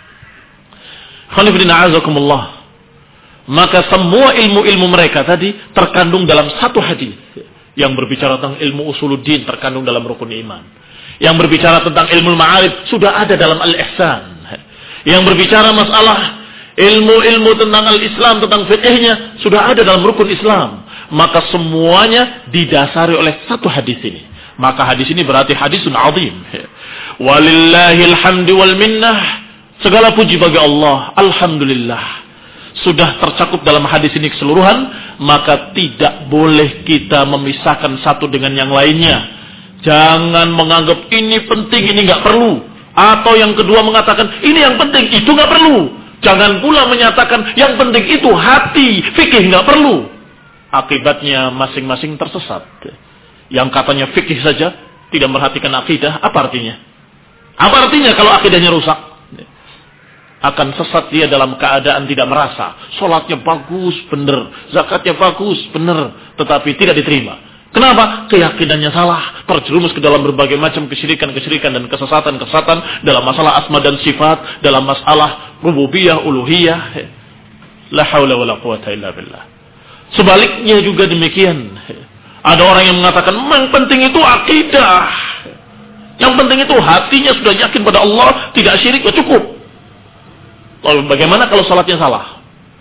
Khalifina azakumullah. Maka semua ilmu-ilmu mereka tadi terkandung dalam satu hadis yang berbicara tentang ilmu usuluddin, terkandung dalam rukun iman. Yang berbicara tentang ilmu ma'arif sudah ada dalam al-ihsan. Yang berbicara masalah ilmu-ilmu tentang al-Islam, tentang fiqhnya sudah ada dalam rukun Islam. Maka semuanya didasari oleh satu hadis ini. Maka hadis ini berarti hadisun azim. Walillahil hamdi wal minnah. Segala puji bagi Allah, alhamdulillah. Sudah tercakup dalam hadis ini keseluruhan, maka tidak boleh kita memisahkan satu dengan yang lainnya. Jangan menganggap ini penting, ini nggak perlu. Atau yang kedua mengatakan ini yang penting, itu nggak perlu. Jangan pula menyatakan yang penting itu hati, fikih nggak perlu. Akibatnya masing-masing tersesat. Yang katanya fikih saja tidak memperhatikan akidah, apa artinya? Apa artinya kalau akidahnya rusak? Akan sesat dia dalam keadaan tidak merasa. Sholatnya bagus, benar. Zakatnya bagus, benar. Tetapi tidak diterima. Kenapa? Keyakinannya salah. Terjerumus ke dalam berbagai macam kesyirikan-kesyirikan dan kesesatan-kesesatan. Dalam masalah asma dan sifat. Dalam masalah rububiyah, uluhiyah. La hawla wa la quwata illa billah. Sebaliknya juga demikian. Ada orang yang mengatakan, yang penting itu akidah. Yang penting itu hatinya sudah yakin pada Allah. Tidak syirik, ya cukup. Lalu bagaimana kalau salatnya salah?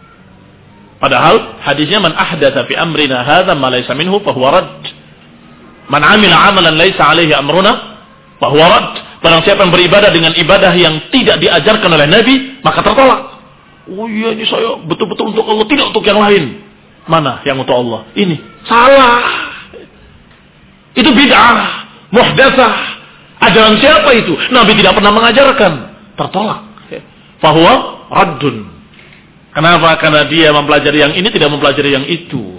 Padahal hadisnya man ahdatsa fi amrina hadza ma laysa minhu fa huwa rad. Man 'amila 'amalan laysa 'alaihi amruna fa huwa rad. Barang siapa yang beribadah dengan ibadah yang tidak diajarkan oleh Nabi, maka tertolak. Oh iya, ini saya betul-betul untuk Allah, tidak untuk yang lain. Mana yang untuk Allah? Ini salah. Itu bid'ah, muhdatsah. Ajaran siapa itu? Nabi tidak pernah mengajarkan. Tertolak. Fahuwa raddun. Kenapa? Karena dia mempelajari yang ini, tidak mempelajari yang itu.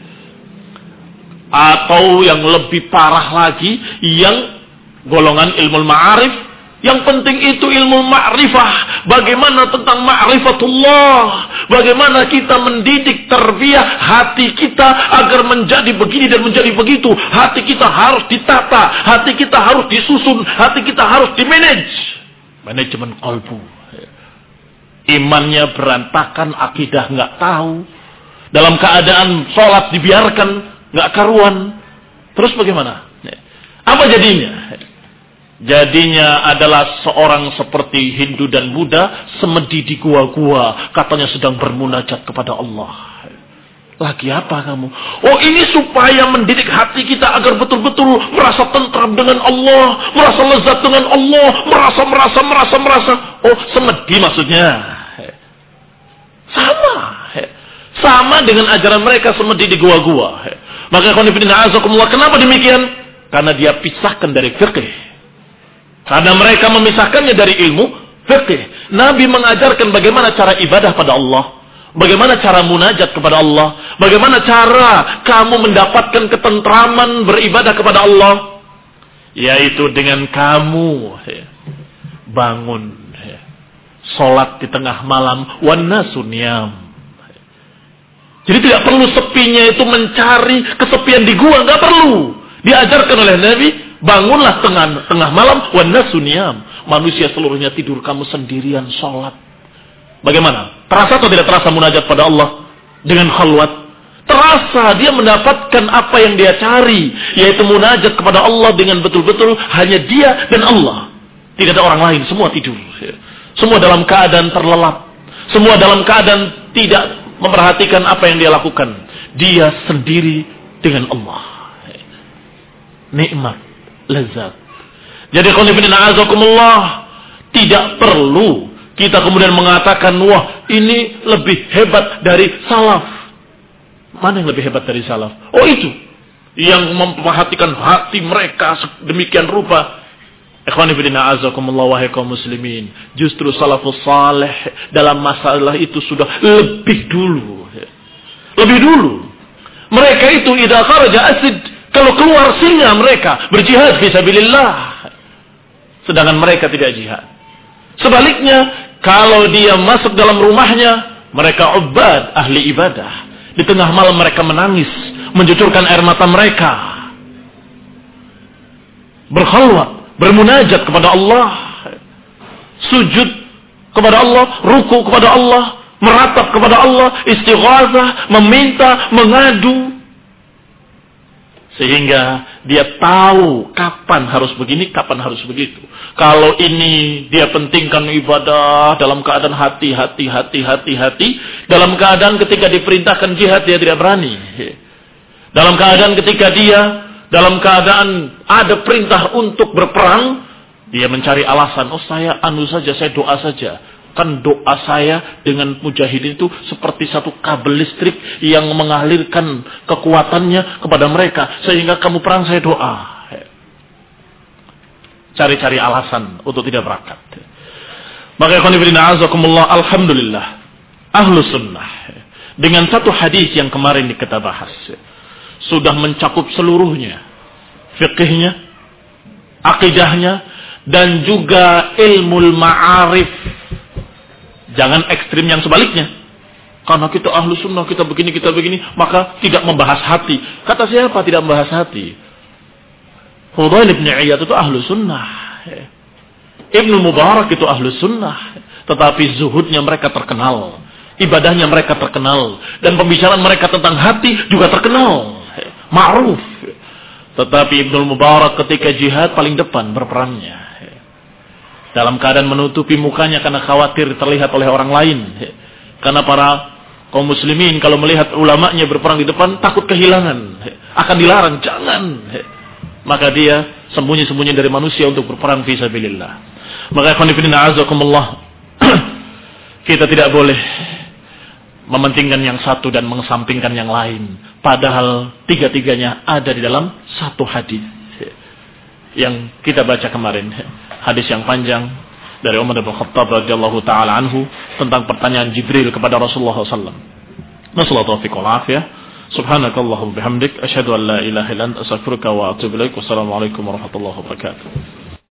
Atau yang lebih parah lagi, yang golongan ilmu ma'arif, yang penting itu ilmu ma'rifah. Bagaimana tentang ma'rifatullah? Bagaimana kita mendidik tarbiyah hati kita agar menjadi begini dan menjadi begitu. Hati kita harus ditata, hati kita harus disusun, hati kita harus dimanage. Manajemen qalbu. Imannya berantakan, akidah nggak tahu, dalam keadaan sholat dibiarkan nggak karuan. Terus bagaimana? Apa jadinya? Jadinya adalah seorang seperti Hindu dan Buddha semedi di gua-gua, katanya sedang bermunajat kepada Allah. Lagi apa kamu? Oh, ini supaya mendidik hati kita agar betul-betul merasa tentram dengan Allah, merasa lezat dengan Allah, merasa, merasa, merasa, merasa. Oh, semedi maksudnya. Sama. Sama dengan ajaran mereka semedi di gua-gua. Maka khonifidina azakumullah, kenapa demikian? Karena dia pisahkan dari fikih. Karena mereka memisahkannya dari ilmu fikih. Nabi mengajarkan bagaimana cara ibadah pada Allah. Bagaimana cara munajat kepada Allah? Bagaimana cara kamu mendapatkan ketentraman beribadah kepada Allah? Yaitu dengan kamu bangun, salat di tengah malam, wan nasu niyam. Jadi tidak perlu sepinya itu mencari kesepian di gua, nggak perlu. Diajarkan oleh Nabi, bangunlah tengah tengah malam, wan nasu niyam. Manusia seluruhnya tidur, kamu sendirian sholat. Bagaimana? Terasa atau tidak terasa munajat pada Allah dengan khalwat? Terasa, dia mendapatkan apa yang dia cari, yaitu munajat kepada Allah dengan betul-betul hanya dia dan Allah. Tidak ada orang lain, semua tidur. Semua dalam keadaan terlelap. Semua dalam keadaan tidak memperhatikan apa yang dia lakukan. Dia sendiri dengan Allah. Nikmat, lezat. Jadi qulibina azakumullah, tidak perlu kita kemudian mengatakan, wah ini lebih hebat dari salaf. Mana yang lebih hebat dari salaf? Oh itu, yang memperhatikan hati mereka demikian rupa. Ikhwanifidina azakumullah wahai kaum muslimin. Justru salafus salih dalam masalah itu sudah lebih dulu. Lebih dulu. Mereka itu idza kharaja asid, kalau keluar singa mereka berjihad fisabilillah. Sedangkan mereka tidak jihad. Sebaliknya, kalau dia masuk dalam rumahnya, mereka ubad, ahli ibadah. Di tengah malam mereka menangis, mencucurkan air mata mereka. Berkhalwat, bermunajat kepada Allah. Sujud kepada Allah, ruku kepada Allah, meratap kepada Allah, istighazah, meminta, mengadu. Sehingga dia tahu kapan harus begini, kapan harus begitu. Kalau ini dia pentingkan ibadah dalam keadaan hati, hati, hati, hati, hati. Dalam keadaan ketika diperintahkan jihad dia tidak berani. Dalam keadaan ketika dia, dalam keadaan ada perintah untuk berperang, dia mencari alasan. Oh saya anu saja, saya doa saja. Kan doa saya dengan mujahidin itu seperti satu kabel listrik yang mengalirkan kekuatannya kepada mereka. Sehingga kamu perang saya doa. Cari-cari alasan untuk tidak berangkat. Maka ikhwanifidina azakumullah, alhamdulillah. Ahlu sunnah. Dengan satu hadis yang kemarin kita bahas. Sudah mencakup seluruhnya. Fiqihnya, akidahnya, dan juga ilmu ma'arif. Jangan ekstrim yang sebaliknya. Karena kita ahlu sunnah, kita begini, kita begini, maka tidak membahas hati. Kata siapa tidak membahas hati? Fudail ibn Iyad itu ahlu sunnah. Ibnu Mubarak itu ahlu sunnah. Tetapi zuhudnya mereka terkenal. Ibadahnya mereka terkenal. Dan pembicaraan mereka tentang hati juga terkenal. Ma'ruf. Tetapi Ibnu Mubarak ketika jihad paling depan berperangnya. Dalam keadaan menutupi mukanya karena khawatir terlihat oleh orang lain. Karena para kaum muslimin kalau melihat ulamanya berperang di depan takut kehilangan. Akan dilarang, jangan. Maka dia sembunyi-sembunyi dari manusia untuk berperang fi sabilillah. Maka ikhwanifidina azakumullah, kita tidak boleh mementingkan yang satu dan mengesampingkan yang lain. Padahal tiga-tiganya ada di dalam satu hadis yang kita baca kemarin. Hadis yang panjang dari Umar bin Khattab radhiyallahu taala anhu tentang pertanyaan Jibril kepada Rasulullah sallallahu alaihi wasallam. Nasallahu taufiq wal afiyah. Subhanakallahumma bihamdik asyhadu an la ilaha illa anta astaghfiruka wa atubu ilaik. Wassalamu alaikum warahmatullahi wabarakatuh.